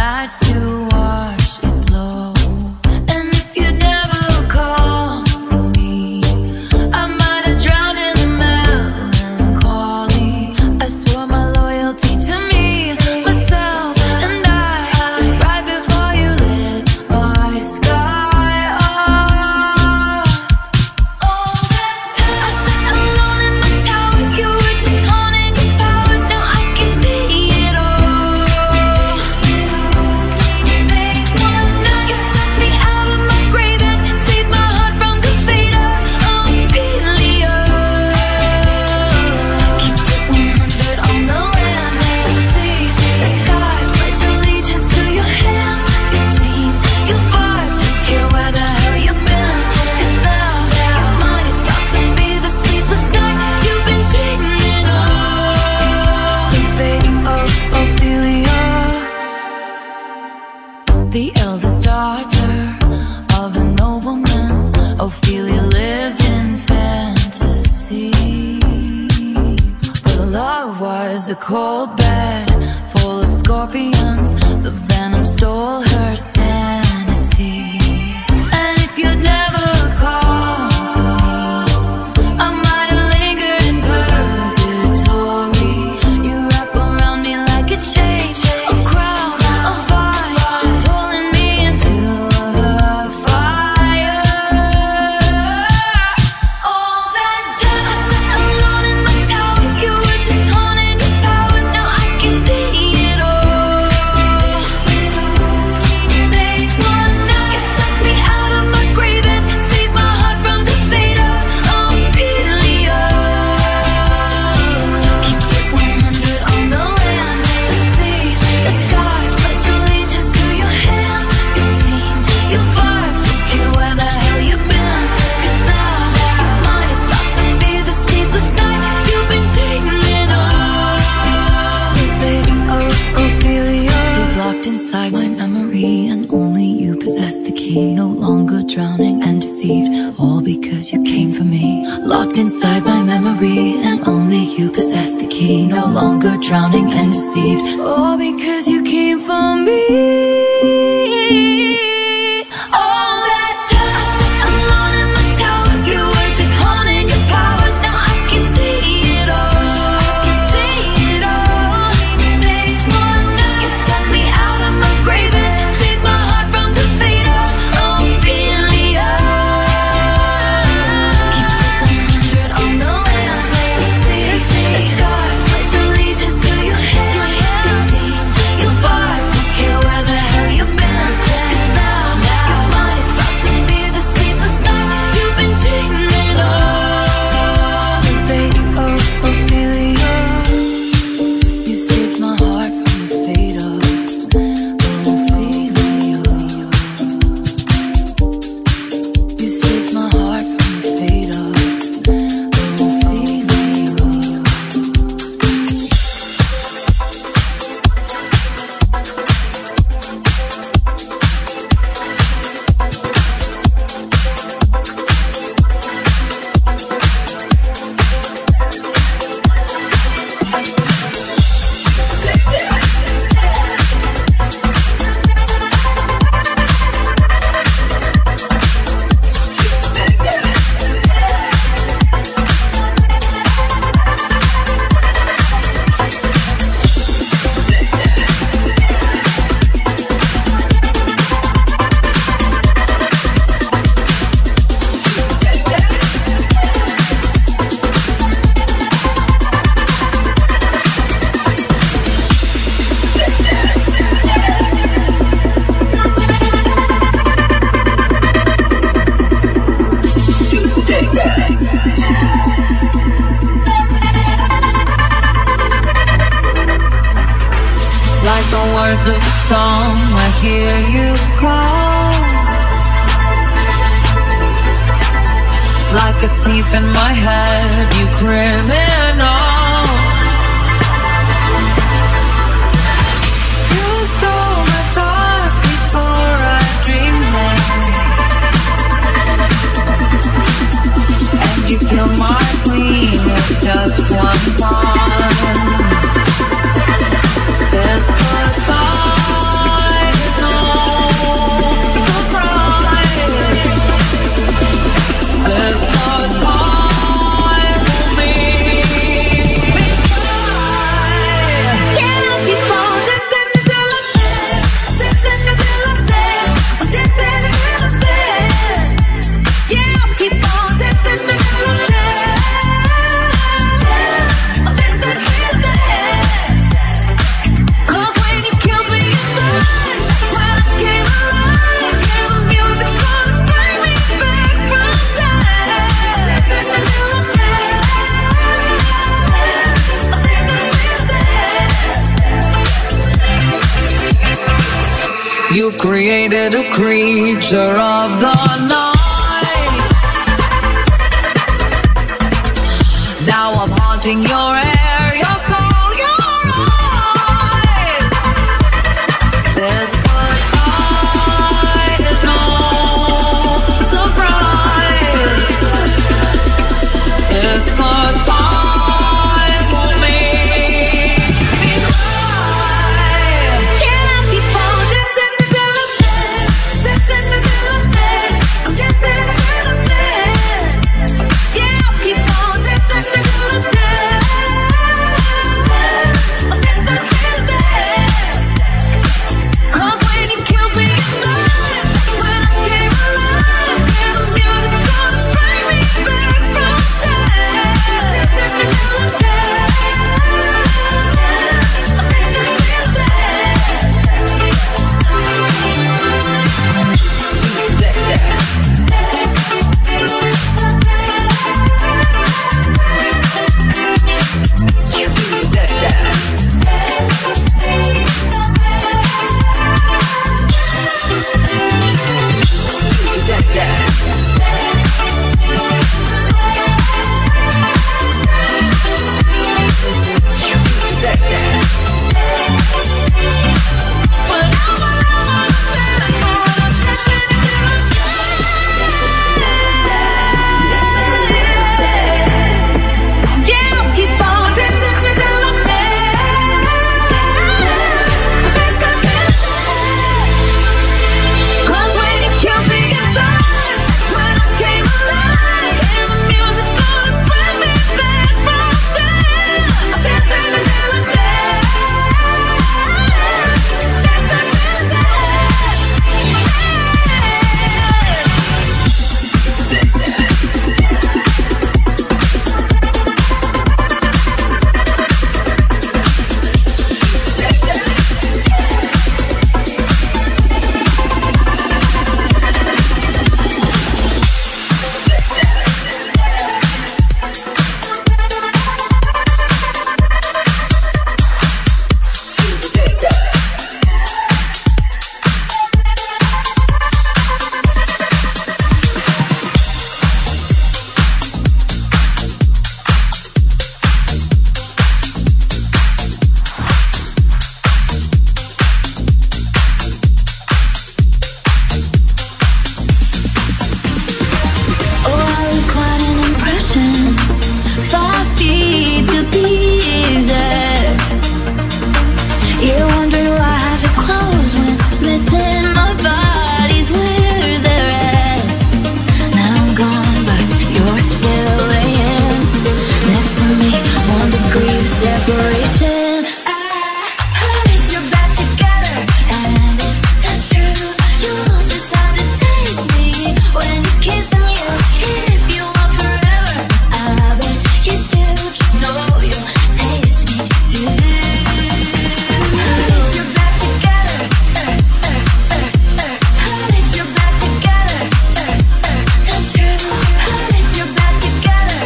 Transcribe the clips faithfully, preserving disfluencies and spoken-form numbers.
nights to watch it blow. And if you'd never call for me, I might have drowned in the melancholy. I swore my loyalty to me, myself, and I, right before you lit my sky up. All that time I sat alone in my tower, you were just haunting your powers. Now I can see it all. Late one night, you took me out of my grave and saved my heart from the fate of Ophelia. Keep it one hundred on the land, the sea, the sky. Pledge allegiance to your hands, your team, your vibes. Don't care where the hell you've been, 'cause now your mind is about to be the sleepless night you've been dreaming of. The fate of Ophelia, the eldest daughter of a nobleman. Ophelia lived in fantasy, but love was a cold bed full of scorpions. The venom stole her sanity. And if you'd never called for me, I might have lingered in purgatory. You wrap around me like a chain, a crown, a vine, pulling me into the fire. All that time I sat alone in my tower, you were just haunting your powers. Now I can see it all. Late one night, you took me out of my grave and saved my heart from the fate of Ophelia. Keep it one hundred on the land, the sea, the sky. Pledge allegiance to your hands, your team, your vibes. Don't care where the hell you've been, 'cause now your mind is about to be the sleepless night you've been dreaming of. The fate of Ophelia is locked inside my memory, and only you possess the key. No longer drowning and deceived, all because you came for me. Locked inside my memory, and only you possess the key. No longer drowning and deceived, all because you came for me. All that time I sat alone in my tower, you were just haunting your powers. Now I can see it all. I can see it all. Late one night, you took me out of my grave and saved my heart from the fate of Ophelia. Keep it one hundred on the land, the sea, the sky. Pledge allegiance to your hands, your team, your vibes. Don't care where the hell you've been, 'cause now your mind is about to be the sleepless night you've been dreaming of. The fate of Ophelia, you saved my heart from the fate of Ophelia. You saved my heart from the fate of Ophelia. Like the words of a song, I hear you call. Like a thief in my head, you criminal. You stole my thoughts before I dreamed them, and you killed my queen with just one pawn. This goodbye You've created a creature of the night. Now I'm haunting your air, your soul, your eyes. This but I is no surprise. This but I will make me cry. Can I keep on dancing until I'm dead? Dancing until I'm dead. I'm dancing until I'm dead. Yeah, I'll keep on dancing until I'm dead. I'll dance until I'm dead. 'Cause when you killed me inside, when I came alive, and the music's gonna bring me back from dead. Dancing until I'm dead. I'll dance until I'm dead. That dance. That dance. That dance. That dance. But I'm yeah, I'll keep on dancing until I'm dead. I'll dance until I'm dead. 'Cause when you killed me inside, when I came alive, and the music's gonna bring me back from dead. I'm dancing until I'm dead. Dance until I'm oh, I was quite an impression. Five feet to be exact. You wonder why half his clothes went missing. My body's where they're at. Now I'm gone, but you're still laying next to me. One degree of separation. I heard you're back together, and if that's true, you'll just have to taste me when he's kissing you. If you want forever, I bet you do. Just know you'll taste me too. Heard you're back together. Heard you're back together. That's true. Heard you're back together.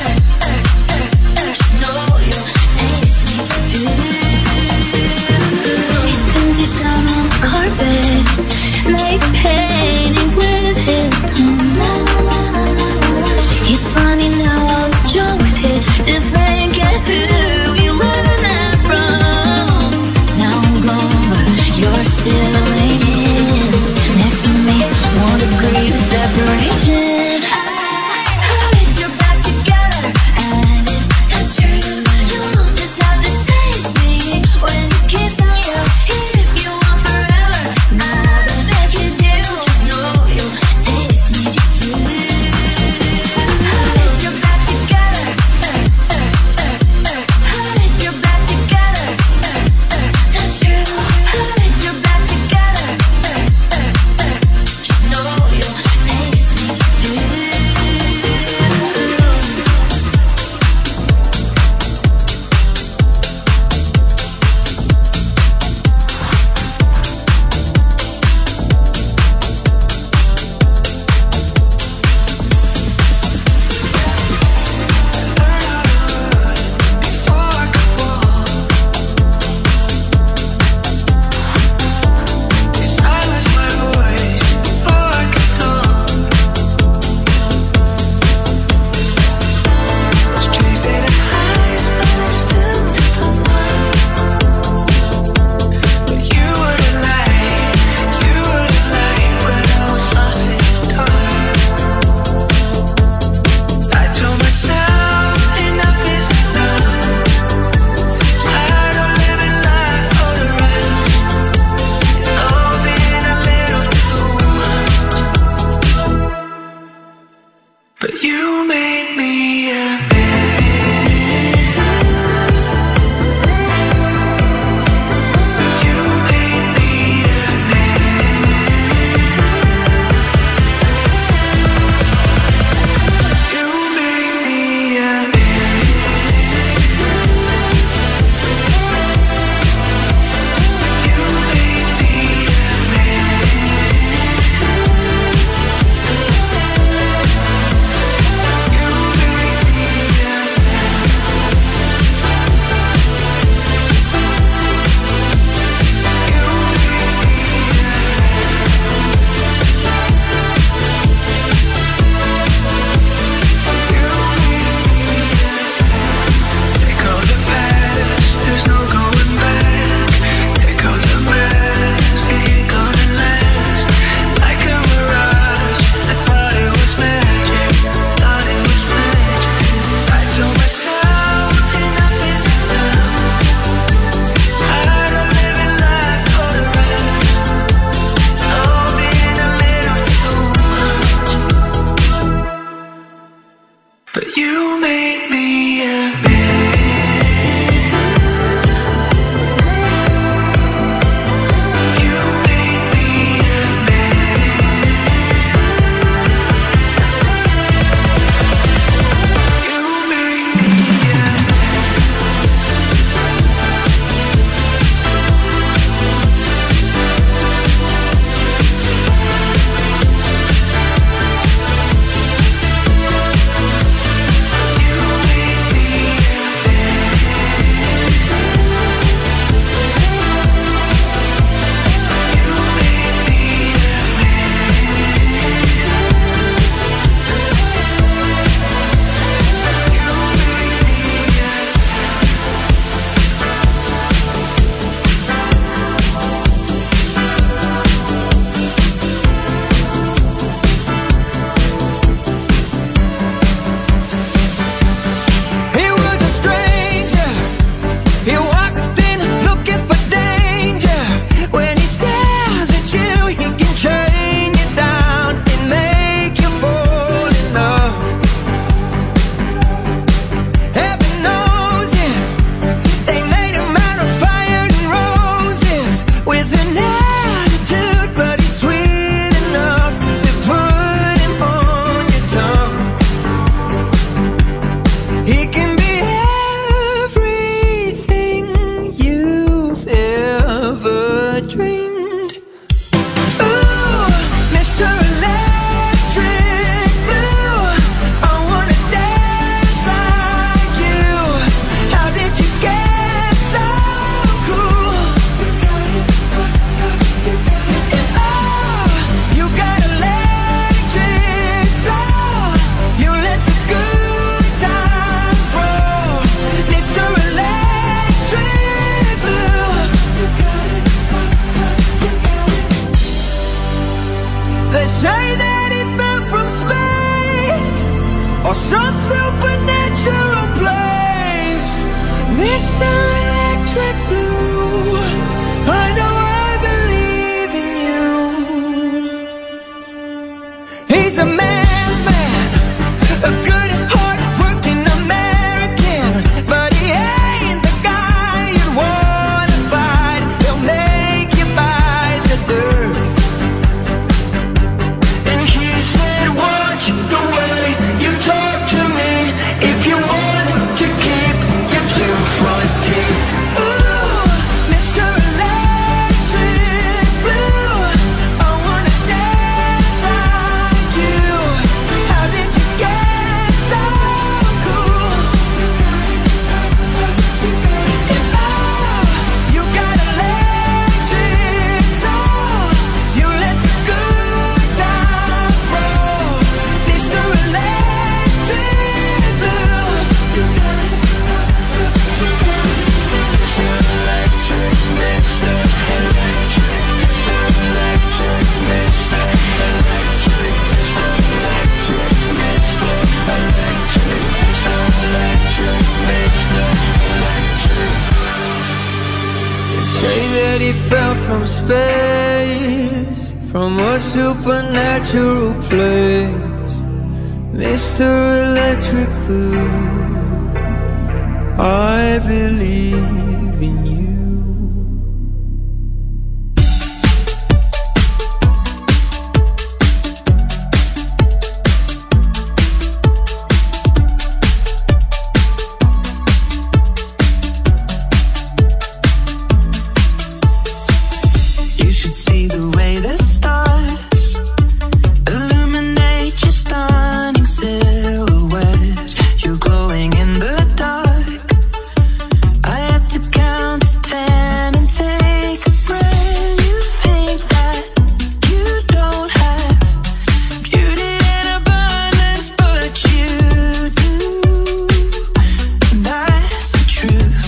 Just know you'll taste me too. He pins you down on the carpet, makes paintings with his tongue. He's funny now, all his jokes hit different. Guess who you learned that from? Now I'm gone, but you're still laying next to me. One degree of separation. I heard you're back together, and if that's true, you'll just have to taste me when he's kissing you. If you want forever, I bet you do. Just know you'll taste me too. Heard you're back together. Heard you're back together. That's true. Heard you're back together. say that he fell from space or some supernatural place. Mister Electric Blue, I know I believe in you. He's a man's man, a good, hard-working American, but he ain't the guy you'd wanna fight. He'll make you bite the dirt. And he said, watch the way you talk to me if you want to keep your two front teeth. Ooh, Mister Electric Blue, I wanna dance like you. How did you get so cool? And oh, you got electric soul. You let the good times roll. Mister Electric Blue, you got it. Mister Electric, Mister Electric, Mister Electric, Mister Electric, Mister Electric, Mister Electric, Mister Electric, Mister Electric. They say that he fell from space, from a supernatural place. Mister Electric Blue, I believe in you. You should see the way the stars illuminate your stunning silhouette. You're glowing in the dark. I had to count to ten and take a breath. You think that you don't have beauty in abundance, but you do. That's the truth.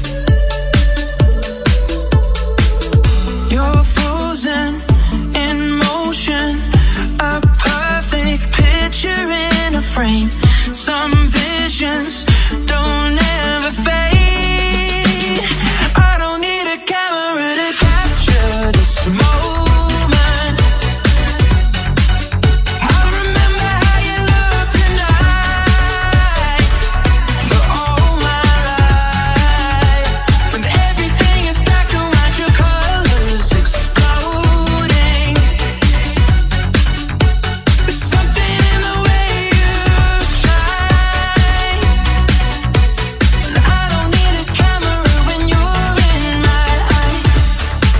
You're frozen in motion, a perfect picture in a frame. Some visions don't ever fade. I don't need a camera to capture this moment. I remember how you looked tonight, but all my life, when everything is back around, your colors exploding. There's something in the way you shine, and I don't need a camera when you're in my eyes.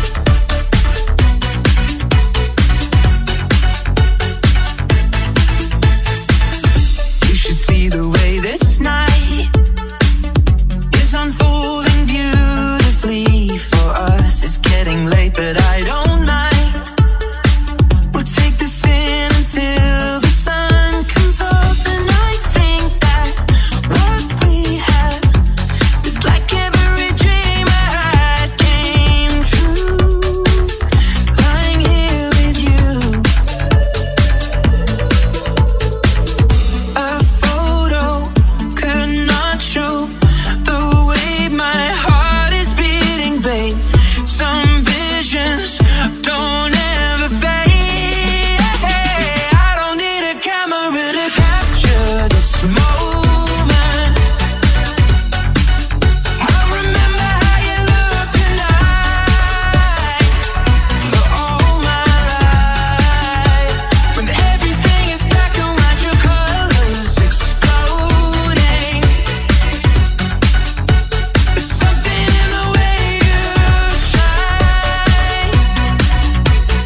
You should see the way this night is unfolding beautifully for us. It's getting late, but I don't mind. We'll take this in until the sun comes up, and I think that what we have is like every dream I had came true. Lying here with you, a photo could not show the way my heart is beating, babe. Some visions don't ever fade. I don't need a camera to capture this moment. I remember how you looked tonight, but all my life, when everything is back around, your colors exploding. There's something in the way you shine,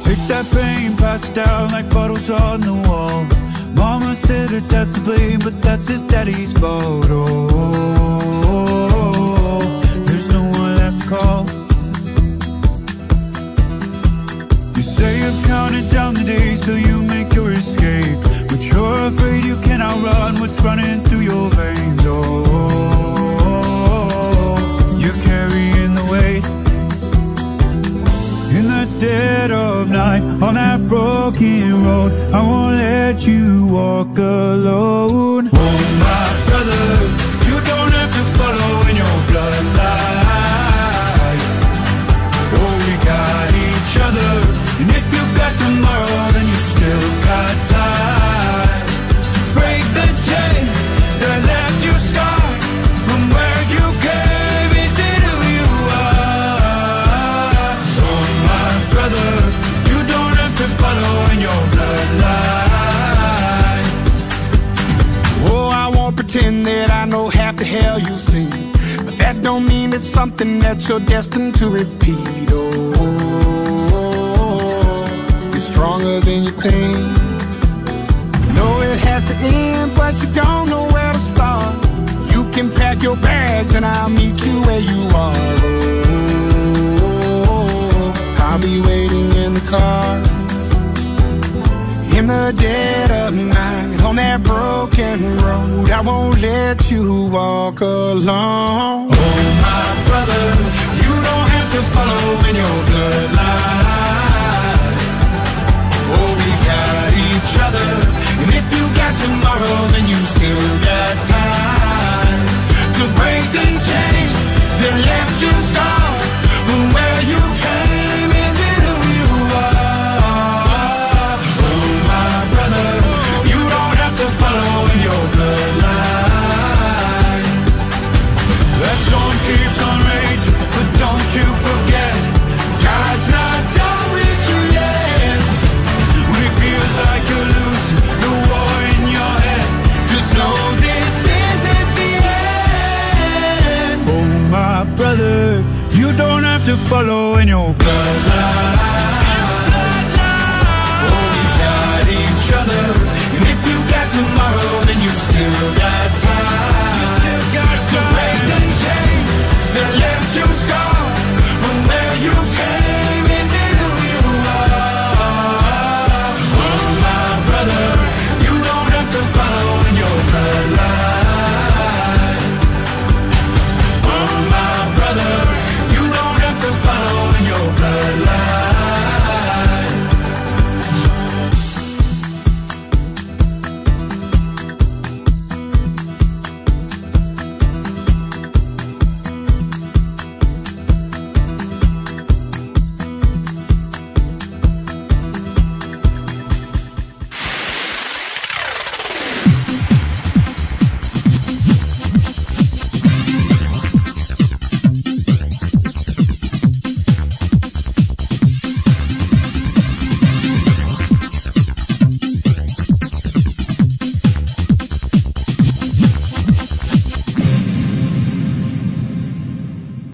Take that pain, pass it down like bottles on the wall. Mama said her dad's to blame, but that's his daddy's fault. Oh, there's no one left to call. You say you've counted down the days till you make your escape, but you're afraid you cannot run what's running through your veins. Oh, you're carrying the weight. In the dead of night, on that broken road, I won't let you walk alone. Oh, my brother, you don't have to follow in your bloodline. Oh, we got each other, and if you got tomorrow, then you still got time to break the chain that left you scarred from where you came into who you are. Oh, my brother, you don't have to follow in your bloodline. Oh, I won't pretend that I know half the hell you've seen, but that don't mean it's something that you're destined to repeat. Oh, you're stronger than you think. You know it has to end, but you don't know where to start. You can pack your bags and I'll meet you where you are. Oh, I'll be waiting in the car. In the dead of night, on that broken road, I won't let you walk alone. Oh, my brother, you don't have to follow in your bloodline. Oh, we got each other, and if you got tomorrow, then you still got time to break these chains that left you scarred from where you came. Is it who you are? Oh, my brother, you don't have to follow in your bloodline. That storm keeps on raging, but don't you forget, God's not done with you yet. When it feels like you're losing the war in your head, just know this isn't the end. Oh, my brother, you don't have to follow in your bloodline. Oh, we got each other, and if you got tomorrow, then you still got time to break the chain that left you scarred.